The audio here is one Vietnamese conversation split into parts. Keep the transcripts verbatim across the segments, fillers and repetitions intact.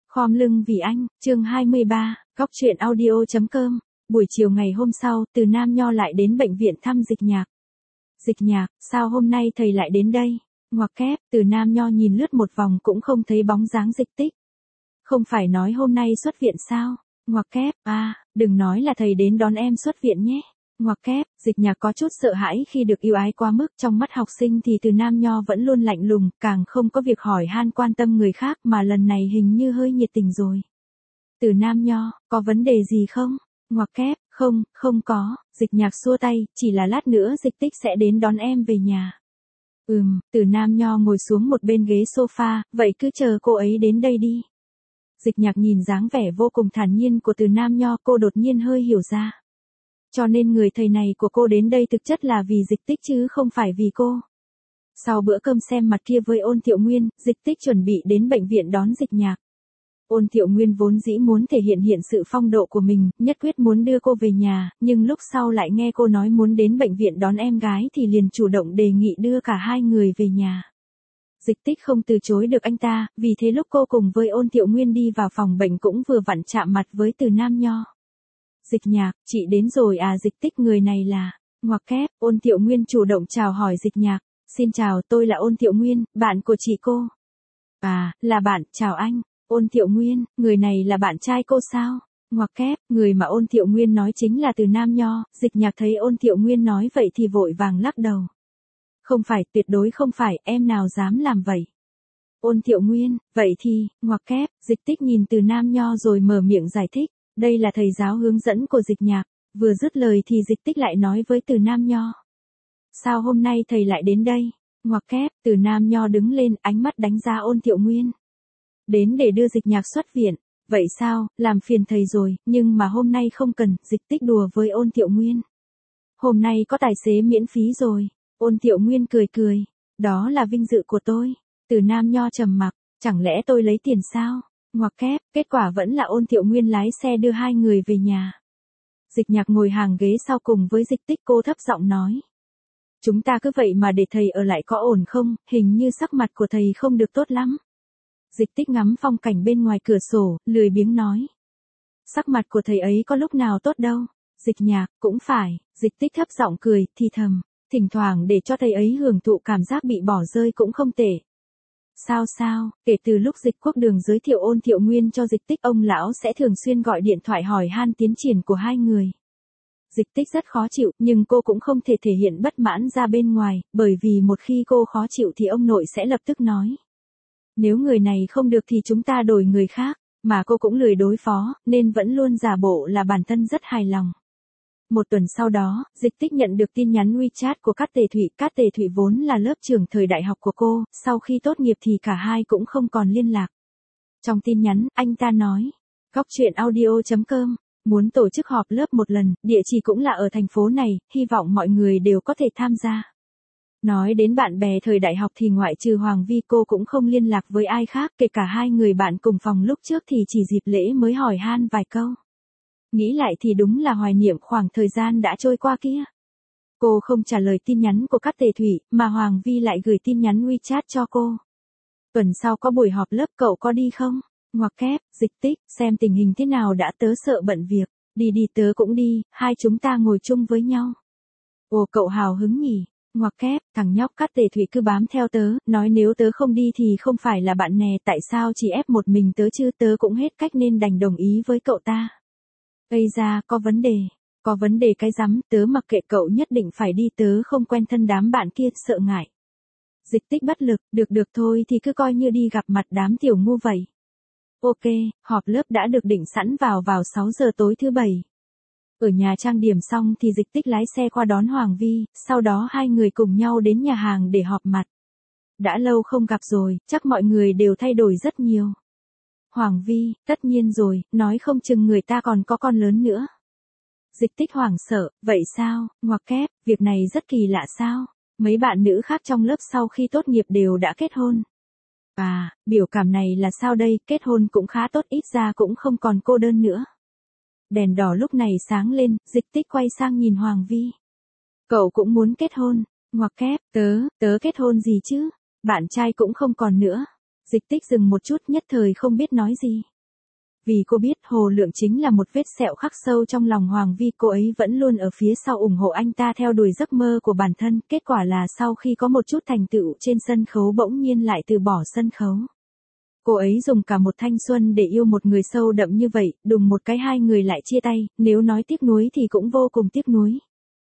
Khom lưng vì anh, chương hai mươi ba, góc truyện audio.com. Buổi chiều ngày hôm sau, Từ Nam Nho lại đến bệnh viện thăm Dịch Nhạc. Dịch Nhạc, sao hôm nay thầy lại đến đây? Ngoặc kép, Từ Nam Nho nhìn lướt một vòng cũng không thấy bóng dáng Dịch Tích. Không phải nói hôm nay xuất viện sao? Ngoặc kép, à, đừng nói là thầy đến đón em xuất viện nhé. Ngoặc kép, Dịch Nhạc có chút sợ hãi khi được yêu ái quá mức, trong mắt học sinh thì Từ Nam Nho vẫn luôn lạnh lùng, càng không có việc hỏi han quan tâm người khác mà lần này hình như hơi nhiệt tình rồi. Từ Nam Nho, có vấn đề gì không? Ngoặc kép, không, không có, Dịch Nhạc xua tay, chỉ là lát nữa Dịch Tích sẽ đến đón em về nhà. Ừm, Từ Nam Nho ngồi xuống một bên ghế sofa, vậy cứ chờ cô ấy đến đây đi. Dịch Nhạc nhìn dáng vẻ vô cùng thản nhiên của Từ Nam Nho, cô đột nhiên hơi hiểu ra. Cho nên người thầy này của cô đến đây thực chất là vì Dịch Tích chứ không phải vì cô. Sau bữa cơm xem mặt kia với Ôn Thiệu Nguyên, Dịch Tích chuẩn bị đến bệnh viện đón Dịch Nhạc. Ôn Thiệu Nguyên vốn dĩ muốn thể hiện hiện sự phong độ của mình, nhất quyết muốn đưa cô về nhà, nhưng lúc sau lại nghe cô nói muốn đến bệnh viện đón em gái thì liền chủ động đề nghị đưa cả hai người về nhà. Dịch Tích không từ chối được anh ta, vì thế lúc cô cùng với Ôn Thiệu Nguyên đi vào phòng bệnh cũng vừa vặn chạm mặt với Từ Nam Nho. Dịch Nhạc, chị đến rồi à? Dịch Tích, người này là... Ngoặc kép, Ôn Thiệu Nguyên chủ động chào hỏi Dịch Nhạc. Xin chào, tôi là Ôn Thiệu Nguyên, bạn của chị cô. À, là bạn, chào anh. Ôn Thiệu Nguyên, người này là bạn trai cô sao? Ngoặc kép, người mà Ôn Thiệu Nguyên nói chính là Từ Nam Nho. Dịch Nhạc thấy Ôn Thiệu Nguyên nói vậy thì vội vàng lắc đầu. Không phải, tuyệt đối không phải, em nào dám làm vậy. Ôn Thiệu Nguyên, vậy thì, ngoặc kép, Dịch Tích nhìn Từ Nam Nho rồi mở miệng giải thích. Đây là thầy giáo hướng dẫn của Dịch Nhạc. Vừa dứt lời thì Dịch Tích lại nói với Từ Nam Nho. Sao hôm nay thầy lại đến đây? Ngoặc kép, Từ Nam Nho đứng lên, ánh mắt đánh giá Ôn Thiệu Nguyên. Đến để đưa Dịch Nhạc xuất viện. Vậy sao, làm phiền thầy rồi, nhưng mà hôm nay không cần. Dịch Tích đùa với Ôn Thiệu Nguyên. Hôm nay có tài xế miễn phí rồi. Ôn Thiệu Nguyên cười cười. Đó là vinh dự của tôi. Từ Nam Nho trầm mặc. Chẳng lẽ tôi lấy tiền sao? Ngoặc kép, kết quả vẫn là Ôn Thiệu Nguyên lái xe đưa hai người về nhà. Dịch Nhạc ngồi hàng ghế sau cùng với Dịch Tích, cô thấp giọng nói. Chúng ta cứ vậy mà để thầy ở lại có ổn không? Hình như sắc mặt của thầy không được tốt lắm. Dịch Tích ngắm phong cảnh bên ngoài cửa sổ, lười biếng nói. Sắc mặt của thầy ấy có lúc nào tốt đâu. Dịch Nhạc, cũng phải. Dịch Tích thấp giọng cười, thì thầm. Thỉnh thoảng để cho thầy ấy hưởng thụ cảm giác bị bỏ rơi cũng không tệ. Sao sao, kể từ lúc Dịch Quốc Đường giới thiệu Ôn Thiệu Nguyên cho Dịch Tích, ông lão sẽ thường xuyên gọi điện thoại hỏi han tiến triển của hai người. Dịch Tích rất khó chịu, nhưng cô cũng không thể thể hiện bất mãn ra bên ngoài, bởi vì một khi cô khó chịu thì ông nội sẽ lập tức nói. Nếu người này không được thì chúng ta đổi người khác, mà cô cũng lười đối phó, nên vẫn luôn giả bộ là bản thân rất hài lòng. Một tuần sau đó, Dịch Tích nhận được tin nhắn WeChat của Cát Tề Thụy. Cát Tề Thụy vốn là lớp trưởng thời đại học của cô, sau khi tốt nghiệp thì cả hai cũng không còn liên lạc. Trong tin nhắn, anh ta nói, góc truyện audio.com, muốn tổ chức họp lớp một lần, địa chỉ cũng là ở thành phố này, hy vọng mọi người đều có thể tham gia. Nói đến bạn bè thời đại học thì ngoại trừ Hoàng Vi cô cũng không liên lạc với ai khác, kể cả hai người bạn cùng phòng lúc trước thì chỉ dịp lễ mới hỏi han vài câu. Nghĩ lại thì đúng là hoài niệm khoảng thời gian đã trôi qua kia. Cô không trả lời tin nhắn của Cát Tề Thụy, mà Hoàng Vi lại gửi tin nhắn WeChat cho cô. Tuần sau có buổi họp lớp, cậu có đi không? Ngoặc kép, Dịch Tích, xem tình hình thế nào đã, tớ sợ bận việc. Đi đi, tớ cũng đi, hai chúng ta ngồi chung với nhau. Ồ, cậu hào hứng nhỉ? Ngoặc kép, thằng nhóc Cát Tề Thụy cứ bám theo tớ, nói nếu tớ không đi thì không phải là bạn nè, tại sao chỉ ép một mình tớ chứ? Tớ cũng hết cách nên đành đồng ý với cậu ta. Ây da, có vấn đề. Có vấn đề cái rắm, tớ mặc kệ, cậu nhất định phải đi, tớ không quen thân đám bạn kia, sợ ngại. Dịch Tích bất lực, được được thôi thì cứ coi như đi gặp mặt đám tiểu ngu vậy. Ok, họp lớp đã được định sẵn vào vào sáu giờ tối thứ bảy. Ở nhà trang điểm xong thì Dịch Tích lái xe qua đón Hoàng Vi, sau đó hai người cùng nhau đến nhà hàng để họp mặt. Đã lâu không gặp rồi, chắc mọi người đều thay đổi rất nhiều. Hoàng Vi, tất nhiên rồi, nói không chừng người ta còn có con lớn nữa. Dịch Tích hoảng sợ, vậy sao? Ngoặc kép, việc này rất kỳ lạ sao? Mấy bạn nữ khác trong lớp sau khi tốt nghiệp đều đã kết hôn. À, biểu cảm này là sao đây, kết hôn cũng khá tốt, ít ra cũng không còn cô đơn nữa. Đèn đỏ lúc này sáng lên, Dịch Tích quay sang nhìn Hoàng Vi. Cậu cũng muốn kết hôn? Ngoặc kép, tớ, tớ kết hôn gì chứ? Bạn trai cũng không còn nữa. Dịch Tích dừng một chút, nhất thời không biết nói gì. Vì cô biết Hồ Lượng chính là một vết sẹo khắc sâu trong lòng Hoàng Vi, cô ấy vẫn luôn ở phía sau ủng hộ anh ta theo đuổi giấc mơ của bản thân, kết quả là sau khi có một chút thành tựu trên sân khấu bỗng nhiên lại từ bỏ sân khấu. Cô ấy dùng cả một thanh xuân để yêu một người sâu đậm như vậy, đùng một cái hai người lại chia tay, nếu nói tiếc nuối thì cũng vô cùng tiếc nuối.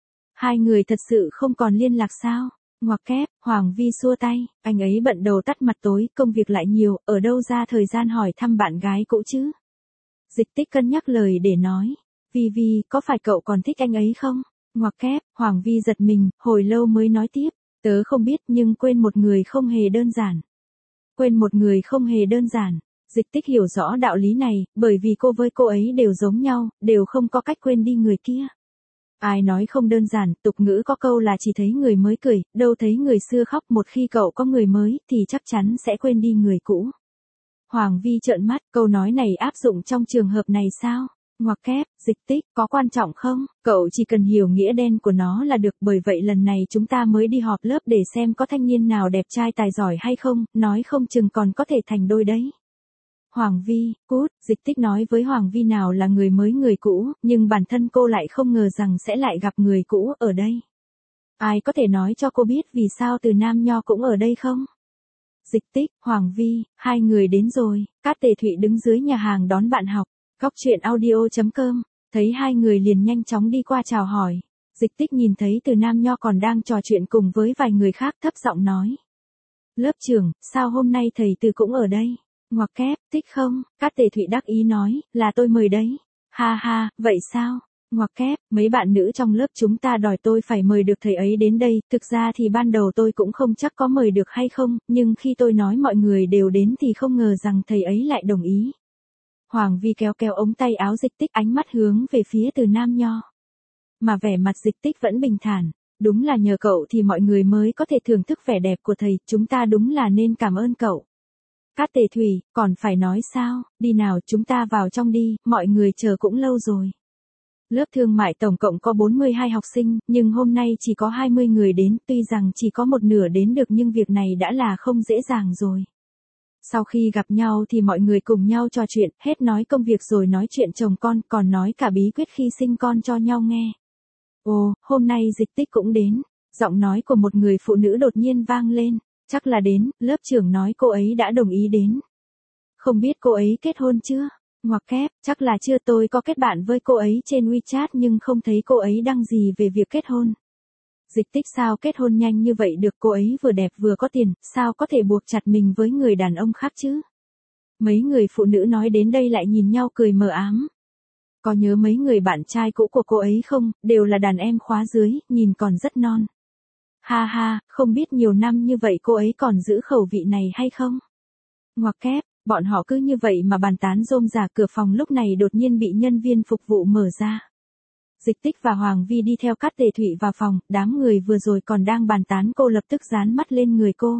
Hai người thật sự không còn liên lạc sao? Ngoặc kép, Hoàng Vi xua tay, anh ấy bận đầu tắt mặt tối, công việc lại nhiều, ở đâu ra thời gian hỏi thăm bạn gái cũ chứ? Dịch Tích cân nhắc lời để nói, Vi Vi, có phải cậu còn thích anh ấy không? Ngoặc kép, Hoàng Vi giật mình, hồi lâu mới nói tiếp, tớ không biết nhưng quên một người không hề đơn giản. Quên một người không hề đơn giản. Dịch Tích hiểu rõ đạo lý này, bởi vì cô với cô ấy đều giống nhau, đều không có cách quên đi người kia. Ai nói không đơn giản, tục ngữ có câu là chỉ thấy người mới cười, đâu thấy người xưa khóc, một khi cậu có người mới, thì chắc chắn sẽ quên đi người cũ. Hoàng Vi trợn mắt, câu nói này áp dụng trong trường hợp này sao? Ngoặc kép, Dịch Tích, có quan trọng không? Cậu chỉ cần hiểu nghĩa đen của nó là được, bởi vậy lần này chúng ta mới đi họp lớp để xem có thanh niên nào đẹp trai tài giỏi hay không, nói không chừng còn có thể thành đôi đấy. Hoàng Vi, cút, Dịch Tích nói với Hoàng Vi nào là người mới người cũ, nhưng bản thân cô lại không ngờ rằng sẽ lại gặp người cũ ở đây. Ai có thể nói cho cô biết vì sao Từ Nam Nho cũng ở đây không? Dịch Tích, Hoàng Vi, hai người đến rồi, Cát Tề Thụy đứng dưới nhà hàng đón bạn học. Góc truyện audio chấm com, thấy hai người liền nhanh chóng đi qua chào hỏi. Dịch Tích nhìn thấy Từ Nam Nho còn đang trò chuyện cùng với vài người khác, thấp giọng nói. Lớp trưởng, sao hôm nay thầy Từ cũng ở đây? Ngoặc kép, thích không? Cát Tề Thụy đắc ý nói, là tôi mời đấy. Ha ha, vậy sao? Ngoặc kép, mấy bạn nữ trong lớp chúng ta đòi tôi phải mời được thầy ấy đến đây, thực ra thì ban đầu tôi cũng không chắc có mời được hay không, nhưng khi tôi nói mọi người đều đến thì không ngờ rằng thầy ấy lại đồng ý. Hoàng Vi kéo kéo ống tay áo Dịch Tích, ánh mắt hướng về phía Từ Nam Nho. Mà vẻ mặt Dịch Tích vẫn bình thản, đúng là nhờ cậu thì mọi người mới có thể thưởng thức vẻ đẹp của thầy, chúng ta đúng là nên cảm ơn cậu. Cát Tề Thủy, còn phải nói sao, đi nào chúng ta vào trong đi, mọi người chờ cũng lâu rồi. Lớp thương mại tổng cộng có bốn mươi hai học sinh, nhưng hôm nay chỉ có hai mươi người đến, tuy rằng chỉ có một nửa đến được nhưng việc này đã là không dễ dàng rồi. Sau khi gặp nhau thì mọi người cùng nhau trò chuyện, hết nói công việc rồi nói chuyện chồng con, còn nói cả bí quyết khi sinh con cho nhau nghe. Ồ, hôm nay Dịch Tích cũng đến, giọng nói của một người phụ nữ đột nhiên vang lên, chắc là đến, lớp trưởng nói cô ấy đã đồng ý đến. Không biết cô ấy kết hôn chưa? Ngoặc kép, chắc là chưa, tôi có kết bạn với cô ấy trên WeChat nhưng không thấy cô ấy đăng gì về việc kết hôn. Dịch Tích sao kết hôn nhanh như vậy được, cô ấy vừa đẹp vừa có tiền, sao có thể buộc chặt mình với người đàn ông khác chứ? Mấy người phụ nữ nói đến đây lại nhìn nhau cười mờ ám. Có nhớ mấy người bạn trai cũ của cô ấy không, đều là đàn em khóa dưới, nhìn còn rất non. Ha ha, không biết nhiều năm như vậy cô ấy còn giữ khẩu vị này hay không? Ngoặc kép, bọn họ cứ như vậy mà bàn tán rôm rả, cửa phòng lúc này đột nhiên bị nhân viên phục vụ mở ra. Dịch Tích và Hoàng Vi đi theo Cát Tề Thụy vào phòng, đám người vừa rồi còn đang bàn tán cô lập tức dán mắt lên người cô.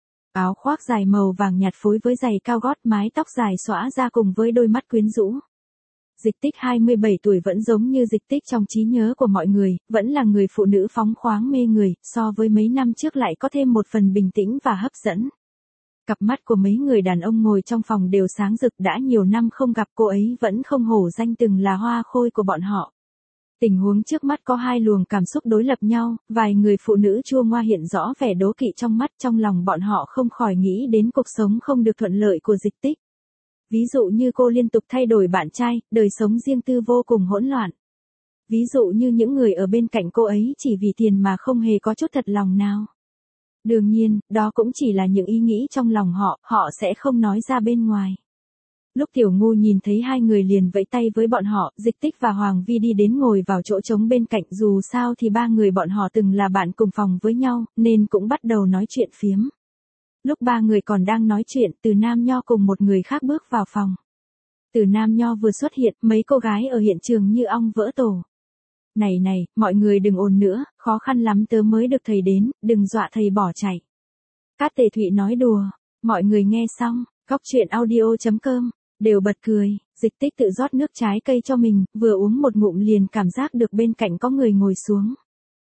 Áo khoác dài màu vàng nhạt phối với giày cao gót, mái tóc dài xõa ra cùng với đôi mắt quyến rũ. Dịch Tích hai mươi bảy tuổi vẫn giống như Dịch Tích trong trí nhớ của mọi người, vẫn là người phụ nữ phóng khoáng mê người, so với mấy năm trước lại có thêm một phần bình tĩnh và hấp dẫn. Cặp mắt của mấy người đàn ông ngồi trong phòng đều sáng rực, đã nhiều năm không gặp cô ấy vẫn không hổ danh từng là hoa khôi của bọn họ. Tình huống trước mắt có hai luồng cảm xúc đối lập nhau, vài người phụ nữ chua ngoa hiện rõ vẻ đố kỵ trong mắt, trong lòng bọn họ không khỏi nghĩ đến cuộc sống không được thuận lợi của Dịch Tích. Ví dụ như cô liên tục thay đổi bạn trai, đời sống riêng tư vô cùng hỗn loạn. Ví dụ như những người ở bên cạnh cô ấy chỉ vì tiền mà không hề có chút thật lòng nào. Đương nhiên, đó cũng chỉ là những ý nghĩ trong lòng họ, họ sẽ không nói ra bên ngoài. Lúc Tiểu Ngu nhìn thấy hai người liền vẫy tay với bọn họ, Dịch Tích và Hoàng Vi đi đến ngồi vào chỗ trống bên cạnh, dù sao thì ba người bọn họ từng là bạn cùng phòng với nhau, nên cũng bắt đầu nói chuyện phiếm. Lúc ba người còn đang nói chuyện, Từ Nam Nho cùng một người khác bước vào phòng. Từ Nam Nho vừa xuất hiện, mấy cô gái ở hiện trường như ong vỡ tổ. Này này, mọi người đừng ồn nữa, khó khăn lắm tớ mới được thầy đến, đừng dọa thầy bỏ chạy. Cát Tề Thụy nói đùa, mọi người nghe xong, góc truyện audio chấm com, đều bật cười. Dịch Tích tự rót nước trái cây cho mình, vừa uống một ngụm liền cảm giác được bên cạnh có người ngồi xuống.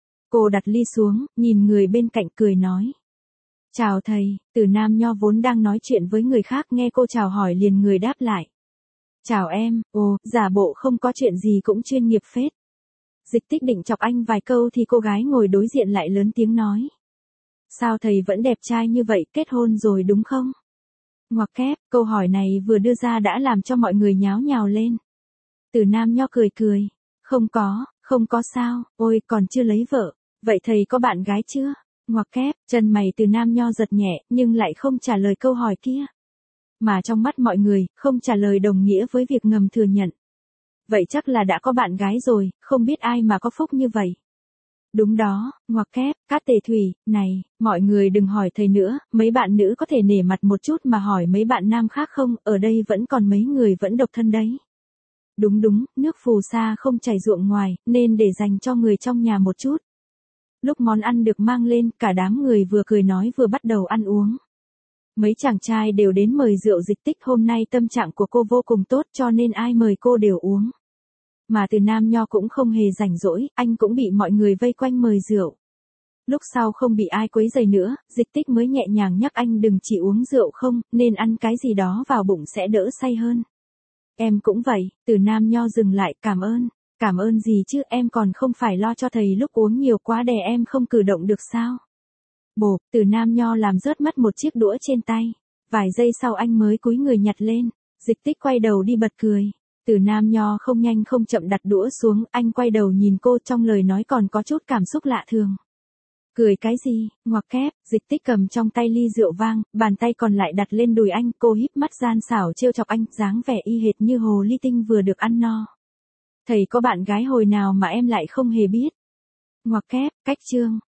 Cô đặt ly xuống, nhìn người bên cạnh cười nói. Chào thầy. Từ Nam Nho vốn đang nói chuyện với người khác, nghe cô chào hỏi liền người đáp lại. Chào em, ồ, giả bộ không có chuyện gì cũng chuyên nghiệp phết. Dịch tích định chọc anh vài câu thì cô gái ngồi đối diện lại lớn tiếng nói. Sao thầy vẫn đẹp trai như vậy, kết hôn rồi đúng không? Ngoặc kép, câu hỏi này vừa đưa ra đã làm cho mọi người nháo nhào lên. Từ Nam Nho cười cười. Không có, không có sao, ôi còn chưa lấy vợ. Vậy thầy có bạn gái chưa? Ngoặc kép, chân mày Từ Nam Nho giật nhẹ nhưng lại không trả lời câu hỏi kia. Mà trong mắt mọi người, không trả lời đồng nghĩa với việc ngầm thừa nhận. Vậy chắc là đã có bạn gái rồi, không biết ai mà có phúc như vậy. Đúng đó, ngoặc kép, Cát Tề Thủy, này, mọi người đừng hỏi thầy nữa, mấy bạn nữ có thể nể mặt một chút mà hỏi mấy bạn nam khác không, ở đây vẫn còn mấy người vẫn độc thân đấy. Đúng đúng, nước phù sa không chảy ruộng ngoài, nên để dành cho người trong nhà một chút. Lúc món ăn được mang lên, cả đám người vừa cười nói vừa bắt đầu ăn uống. Mấy chàng trai đều đến mời rượu Dịch Tích, hôm nay tâm trạng của cô vô cùng tốt cho nên ai mời cô đều uống. Mà Từ Nam Nho cũng không hề rảnh rỗi, anh cũng bị mọi người vây quanh mời rượu. Lúc sau không bị ai quấy rầy nữa, Dịch Tích mới nhẹ nhàng nhắc anh đừng chỉ uống rượu không, nên ăn cái gì đó vào bụng sẽ đỡ say hơn. Em cũng vậy, Từ Nam Nho dừng lại, cảm ơn. Cảm ơn gì chứ, em còn không phải lo cho thầy lúc uống nhiều quá đè em không cử động được sao? Bộp, Từ Nam Nho làm rớt mất một chiếc đũa trên tay. Vài giây sau anh mới cúi người nhặt lên. Dịch Tích quay đầu đi bật cười. Từ Nam Nho không nhanh không chậm đặt đũa xuống, anh quay đầu nhìn cô, trong lời nói còn có chút cảm xúc lạ thường. Cười cái gì? Ngoặc kép, Dịch Tích cầm trong tay ly rượu vang, bàn tay còn lại đặt lên đùi anh, cô híp mắt gian xảo trêu chọc anh, dáng vẻ y hệt như hồ ly tinh vừa được ăn no. Thầy có bạn gái hồi nào mà em lại không hề biết? Ngoặc kép, cách chương.